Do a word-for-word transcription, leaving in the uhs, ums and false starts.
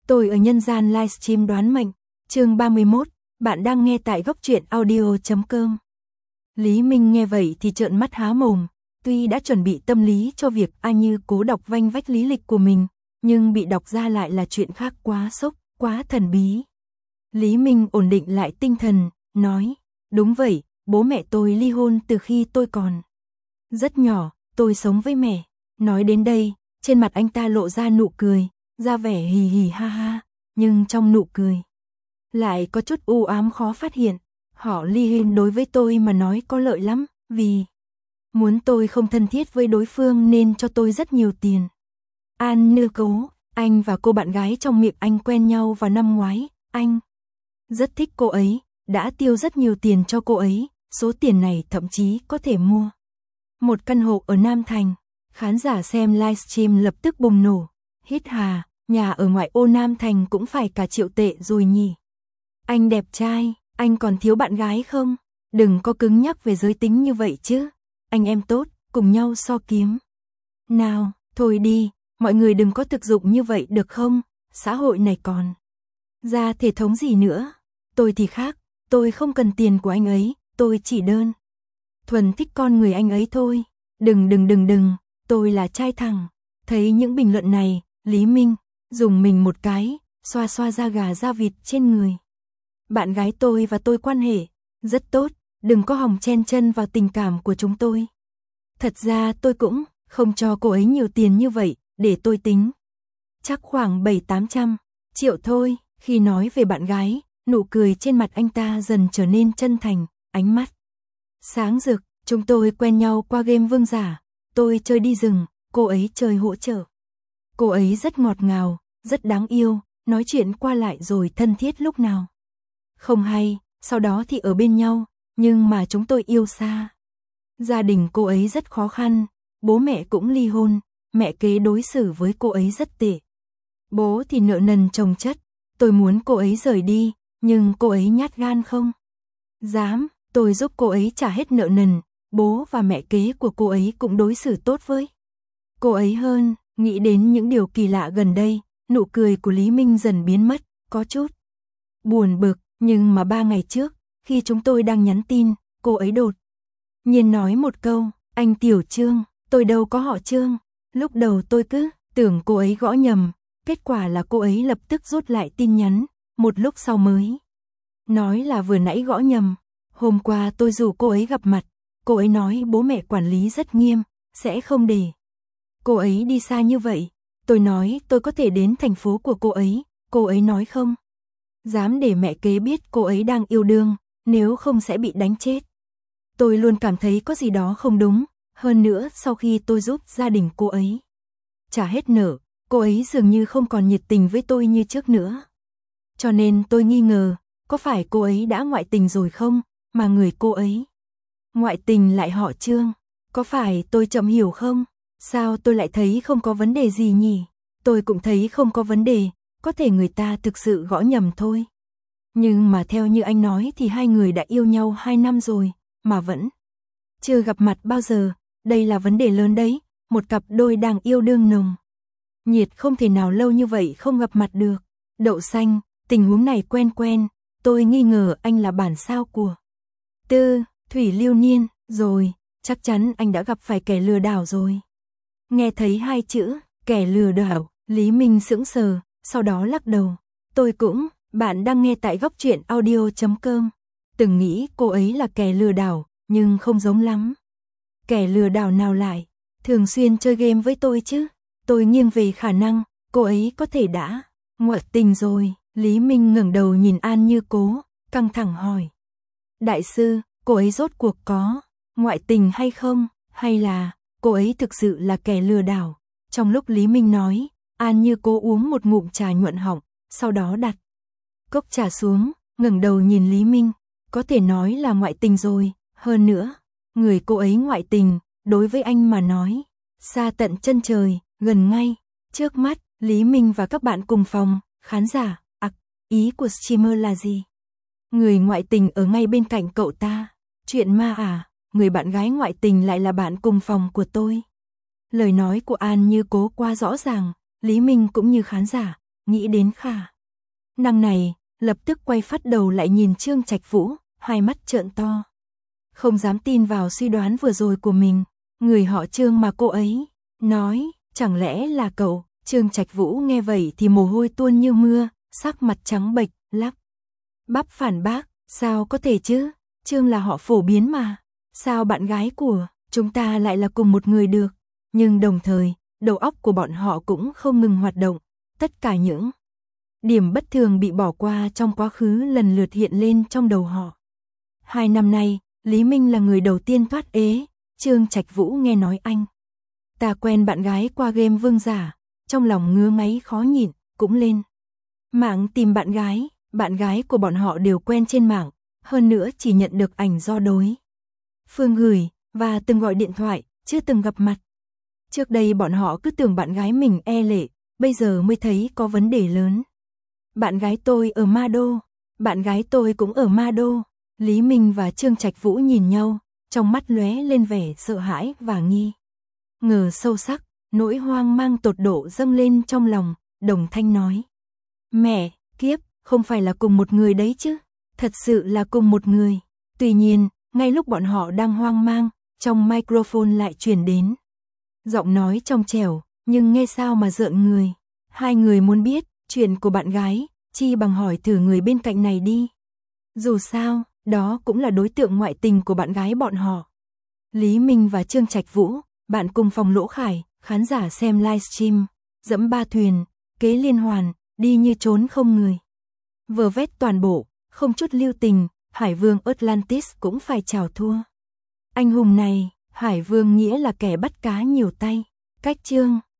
Tôi ở nhân gian livestream đoán mệnh, chương ba mươi mốt, bạn đang nghe tại góc truyện audio chấm com. Lý Minh nghe vậy thì trợn mắt há mồm, tuy đã chuẩn bị tâm lý cho việc A Như cố đọc vanh vách lý lịch của mình, nhưng bị đọc ra lại là chuyện khác quá sốc, quá thần bí. Lý Minh ổn định lại tinh thần, nói, đúng vậy, bố mẹ tôi ly hôn từ khi tôi còn rất nhỏ, tôi sống với mẹ. Nói đến đây, trên mặt anh ta lộ ra nụ cười, ra vẻ hì hì ha ha, nhưng trong nụ cười lại có chút u ám khó phát hiện. Họ ly hôn đối với tôi mà nói có lợi lắm, vì muốn tôi không thân thiết với đối phương nên cho tôi rất nhiều tiền. An Như Cố, anh và cô bạn gái trong miệng anh quen nhau vào năm ngoái, anh rất thích cô ấy, đã tiêu rất nhiều tiền cho cô ấy, số tiền này thậm chí có thể mua một căn hộ ở Nam Thành. Khán giả xem livestream lập tức bùng nổ, hít hà, nhà ở ngoại ô Nam Thành cũng phải cả triệu tệ rồi nhỉ. Anh đẹp trai, anh còn thiếu bạn gái không? Đừng có cứng nhắc về giới tính như vậy chứ. Anh em tốt, cùng nhau so kiếm. Nào, thôi đi, mọi người đừng có thực dụng như vậy được không? Xã hội này còn ra thể thống gì nữa? Tôi thì khác, tôi không cần tiền của anh ấy, tôi chỉ đơn thuần thích con người anh ấy thôi. Đừng đừng đừng đừng, tôi là trai thẳng. Thấy những bình luận này, Lý Minh dùng mình một cái, xoa xoa da gà da vịt trên người. Bạn gái tôi và tôi quan hệ rất tốt, đừng có hòng chen chân vào tình cảm của chúng tôi. Thật ra tôi cũng không cho cô ấy nhiều tiền như vậy, để tôi tính. Chắc khoảng bảy tám trăm triệu thôi. Khi nói về bạn gái, nụ cười trên mặt anh ta dần trở nên chân thành, ánh mắt sáng rực. Chúng tôi quen nhau qua game Vương Giả, tôi chơi đi rừng, cô ấy chơi hỗ trợ. Cô ấy rất ngọt ngào, rất đáng yêu, nói chuyện qua lại rồi thân thiết lúc nào không hay, sau đó thì ở bên nhau, nhưng mà chúng tôi yêu xa. Gia đình cô ấy rất khó khăn, bố mẹ cũng ly hôn, mẹ kế đối xử với cô ấy rất tệ. Bố thì nợ nần chồng chất, tôi muốn cô ấy rời đi, nhưng cô ấy nhát gan không dám, tôi giúp cô ấy trả hết nợ nần, bố và mẹ kế của cô ấy cũng đối xử tốt với cô ấy hơn. Nghĩ đến những điều kỳ lạ gần đây, nụ cười của Lý Minh dần biến mất, có chút buồn bực, nhưng mà ba ngày trước, khi chúng tôi đang nhắn tin, cô ấy đột nhiên nói một câu, anh Tiểu Trương, tôi đâu có họ Trương. Lúc đầu tôi cứ tưởng cô ấy gõ nhầm, kết quả là cô ấy lập tức rút lại tin nhắn, một lúc sau mới nói là vừa nãy gõ nhầm. Hôm qua tôi rủ cô ấy gặp mặt, cô ấy nói bố mẹ quản lý rất nghiêm, sẽ không để cô ấy đi xa như vậy. Tôi nói tôi có thể đến thành phố của cô ấy, cô ấy nói không dám để mẹ kế biết cô ấy đang yêu đương, nếu không sẽ bị đánh chết. Tôi luôn cảm thấy có gì đó không đúng, hơn nữa sau khi tôi giúp gia đình cô ấy trả hết nợ, cô ấy dường như không còn nhiệt tình với tôi như trước nữa. Cho nên tôi nghi ngờ, có phải cô ấy đã ngoại tình rồi không, mà người cô ấy ngoại tình lại họ Trương. Có phải tôi chậm hiểu không? Sao tôi lại thấy không có vấn đề gì nhỉ? Tôi cũng thấy không có vấn đề, có thể người ta thực sự gõ nhầm thôi. Nhưng mà theo như anh nói thì hai người đã yêu nhau hai năm rồi, mà vẫn chưa gặp mặt bao giờ. Đây là vấn đề lớn đấy, một cặp đôi đang yêu đương nồng nhiệt không thể nào lâu như vậy không gặp mặt được. Đậu xanh, tình huống này quen quen, tôi nghi ngờ anh là bản sao của Tư Thủy Lưu Niên rồi, chắc chắn anh đã gặp phải kẻ lừa đảo rồi. Nghe thấy hai chữ, kẻ lừa đảo, Lý Minh sững sờ, sau đó lắc đầu. Tôi cũng, bạn đang nghe tại góc truyện audio chấm com. Từng nghĩ cô ấy là kẻ lừa đảo, nhưng không giống lắm. Kẻ lừa đảo nào lại thường xuyên chơi game với tôi chứ? Tôi nghiêng về khả năng, cô ấy có thể đã ngoại tình rồi. Lý Minh ngẩng đầu nhìn An Như Cố, căng thẳng hỏi. Đại sư, cô ấy rốt cuộc có ngoại tình hay không? Hay là cô ấy thực sự là kẻ lừa đảo? Trong lúc Lý Minh nói, An Như Cố uống một ngụm trà nhuận họng, sau đó đặt cốc trà xuống, ngẩng đầu nhìn Lý Minh. Có thể nói là ngoại tình rồi, hơn nữa, người cô ấy ngoại tình, đối với anh mà nói, xa tận chân trời, gần ngay trước mắt. Lý Minh và các bạn cùng phòng, khán giả, ặc, ý của streamer là gì? Người ngoại tình ở ngay bên cạnh cậu ta. Chuyện ma à, người bạn gái ngoại tình lại là bạn cùng phòng của tôi. Lời nói của An Như Cố quá rõ ràng, Lý Minh cũng như khán giả, nghĩ đến khả năng này, lập tức quay phát đầu lại nhìn Trương Trạch Vũ, hai mắt trợn to. Không dám tin vào suy đoán vừa rồi của mình, người họ Trương mà cô ấy nói, chẳng lẽ là cậu? Trương Trạch Vũ nghe vậy thì mồ hôi tuôn như mưa, sắc mặt trắng bệch, lắp bắp phản bác, sao có thể chứ? Trương là họ phổ biến mà, sao bạn gái của chúng ta lại là cùng một người được? Nhưng đồng thời, đầu óc của bọn họ cũng không ngừng hoạt động, tất cả những điểm bất thường bị bỏ qua trong quá khứ lần lượt hiện lên trong đầu họ. Hai năm nay, Lý Minh là người đầu tiên thoát ế. Trương Trạch Vũ nghe nói anh ta quen bạn gái qua game vương giả, trong lòng ngứa ngáy khó nhịn, cũng lên mạng tìm bạn gái. Bạn gái của bọn họ đều quen trên mạng, hơn nữa chỉ nhận được ảnh do đối phương gửi, và từng gọi điện thoại, chưa từng gặp mặt. Trước đây bọn họ cứ tưởng bạn gái mình e lệ, bây giờ mới thấy có vấn đề lớn. Bạn gái tôi ở Ma Đô, bạn gái tôi cũng ở Ma Đô. Lý Minh và Trương Trạch Vũ nhìn nhau, trong mắt lóe lên vẻ sợ hãi và nghi ngờ sâu sắc, nỗi hoang mang tột độ dâng lên trong lòng, đồng thanh nói. Mẹ, kiếp, không phải là cùng một người đấy chứ, thật sự là cùng một người. Tuy nhiên, ngay lúc bọn họ đang hoang mang, trong microphone lại truyền đến giọng nói trong trẻo, nhưng nghe sao mà rợn người. Hai người muốn biết chuyện của bạn gái, chi bằng hỏi thử người bên cạnh này đi. Dù sao, đó cũng là đối tượng ngoại tình của bạn gái bọn họ. Lý Minh và Trương Trạch Vũ, bạn cùng phòng Lỗ Khải, khán giả xem livestream, dẫm ba thuyền, kế liên hoàn, đi như trốn không người. Vờ vét toàn bộ, không chút lưu tình, Hải Vương Atlantis cũng phải chào thua. Anh hùng này, Hải Vương nghĩa là kẻ bắt cá nhiều tay, cách Trương